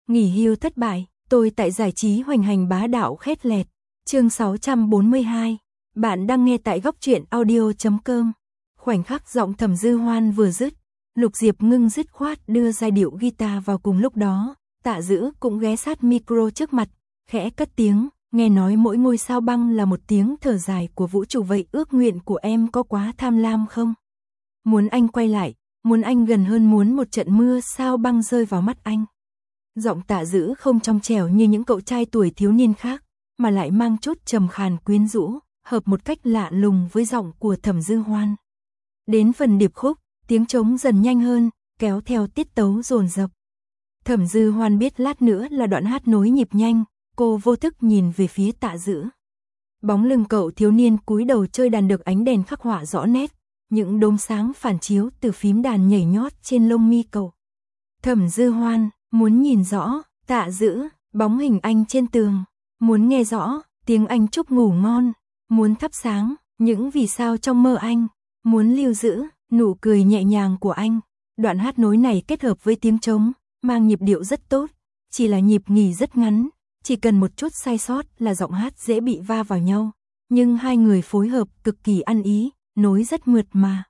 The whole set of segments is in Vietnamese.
Nghỉ hưu thất bại, tôi tại giải trí hoành hành bá đạo khét lẹt. Chương 642. Bạn đang nghe tại góc truyện audio.com. Khoảnh khắc giọng Thẩm Dư Hoan vừa dứt, Lục Diệp Ngưng dứt khoát đưa giai điệu guitar vào cùng lúc đó. Tạ Dữ cũng ghé sát micro trước mặt, khẽ cất tiếng, nghe nói mỗi ngôi sao băng là một tiếng thở dài của vũ trụ, vậy ước nguyện của em có quá tham lam không? Muốn anh quay lại, muốn anh gần hơn, muốn một trận mưa sao băng rơi vào mắt anh. Giọng Tạ Dữ không trong trẻo như những cậu trai tuổi thiếu niên khác, mà lại mang chút trầm khàn quyến rũ, hợp một cách lạ lùng với giọng của Thẩm Dư Hoan. Đến phần điệp khúc, tiếng trống dần nhanh hơn, kéo theo tiết tấu dồn dập. Thẩm Dư Hoan biết lát nữa là đoạn hát nối nhịp nhanh, cô vô thức nhìn về phía Tạ Dữ. Bóng lưng cậu thiếu niên cúi đầu chơi đàn được ánh đèn khắc họa rõ nét, những đốm sáng phản chiếu từ phím đàn nhảy nhót trên lông mi cậu. Thẩm Dư Hoan muốn nhìn rõ, Tạ Dữ, bóng hình anh trên tường, muốn nghe rõ, tiếng anh chúc ngủ ngon, muốn thắp sáng, những vì sao trong mơ anh, muốn lưu giữ, nụ cười nhẹ nhàng của anh. Đoạn hát nối này kết hợp với tiếng trống, mang nhịp điệu rất tốt, chỉ là nhịp nghỉ rất ngắn, chỉ cần một chút sai sót là giọng hát dễ bị va vào nhau, nhưng hai người phối hợp cực kỳ ăn ý, nối rất mượt mà.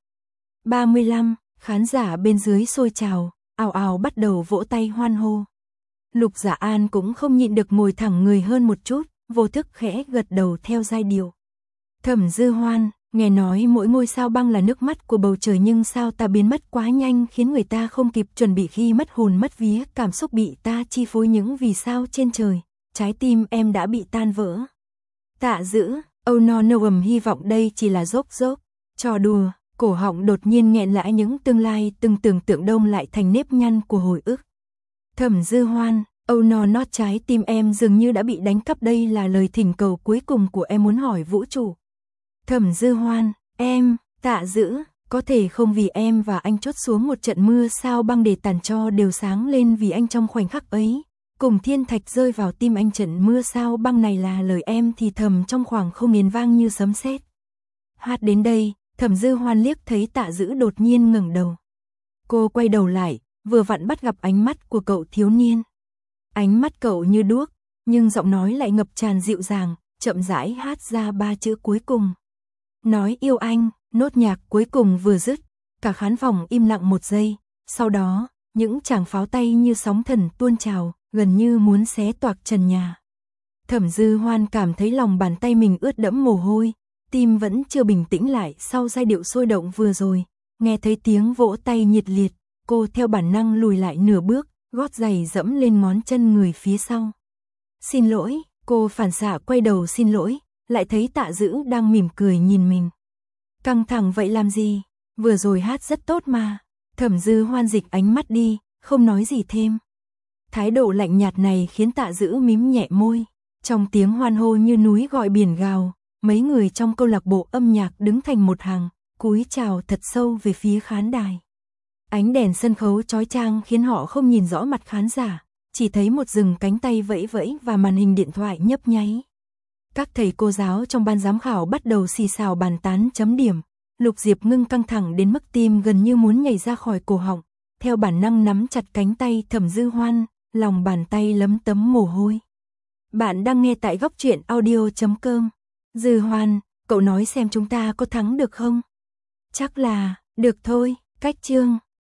35, khán giả bên dưới sôi trào, ào ào bắt đầu vỗ tay hoan hô. Lục Dạ An cũng không nhịn được ngồi thẳng người hơn một chút, vô thức khẽ gật đầu theo giai điệu. Thẩm Dư Hoan, nghe nói mỗi ngôi sao băng là nước mắt của bầu trời, nhưng sao ta biến mất quá nhanh khiến người ta không kịp chuẩn bị, khi mất hồn mất vía, cảm xúc bị ta chi phối, những vì sao trên trời, trái tim em đã bị tan vỡ. Tạ Dữ, oh no, hy vọng đây chỉ là dốc, trò đùa. Cổ họng đột nhiên nghẹn lại, những tương lai từng tưởng tượng đông lại thành nếp nhăn của hồi ức. Thẩm Dư Hoan, oh no, trái tim em dường như đã bị đánh cắp, đây là lời thỉnh cầu cuối cùng của em, muốn hỏi vũ trụ. Thẩm Dư Hoan, em, Tạ Dữ, có thể không vì em và anh chốt xuống một trận mưa sao băng để tàn cho đều sáng lên vì anh trong khoảnh khắc ấy. Cùng thiên thạch rơi vào tim anh, trận mưa sao băng này là lời em thì thầm trong khoảng không miền vang như sấm sét. Hát đến đây, Thẩm Dư Hoan liếc thấy Tạ Dữ đột nhiên ngẩng đầu. Cô quay đầu lại, vừa vặn bắt gặp ánh mắt của cậu thiếu niên. Ánh mắt cậu như đuốc, nhưng giọng nói lại ngập tràn dịu dàng, chậm rãi hát ra ba chữ cuối cùng. Nói yêu anh. Nốt nhạc cuối cùng vừa dứt, cả khán phòng im lặng một giây, sau đó, những tràng pháo tay như sóng thần tuôn trào, gần như muốn xé toạc trần nhà. Thẩm Dư Hoan cảm thấy lòng bàn tay mình ướt đẫm mồ hôi, tim vẫn chưa bình tĩnh lại sau giai điệu sôi động vừa rồi, nghe thấy tiếng vỗ tay nhiệt liệt, cô theo bản năng lùi lại nửa bước, gót giày dẫm lên ngón chân người phía sau. Xin lỗi, cô phản xạ quay đầu xin lỗi, lại thấy Tạ Dữ đang mỉm cười nhìn mình. Căng thẳng vậy làm gì, vừa rồi hát rất tốt mà. Thẩm Dư Hoan dịch ánh mắt đi, không nói gì thêm. Thái độ lạnh nhạt này khiến Tạ Dữ mím nhẹ môi. Trong tiếng hoan hô như núi gọi biển gào, mấy người trong câu lạc bộ âm nhạc đứng thành một hàng, cúi chào thật sâu về phía khán đài. Ánh đèn sân khấu chói chang khiến họ không nhìn rõ mặt khán giả, chỉ thấy một rừng cánh tay vẫy vẫy và màn hình điện thoại nhấp nháy. Các thầy cô giáo trong ban giám khảo bắt đầu xì xào bàn tán chấm điểm. Lục Diệp Ngưng căng thẳng đến mức tim gần như muốn nhảy ra khỏi cổ họng, theo bản năng nắm chặt cánh tay Thẩm Dư Hoan, lòng bàn tay lấm tấm mồ hôi. Bạn đang nghe tại góc truyện audio.com. Dư Hoan, cậu nói xem chúng ta có thắng được không? Chắc là, được thôi, cách chương.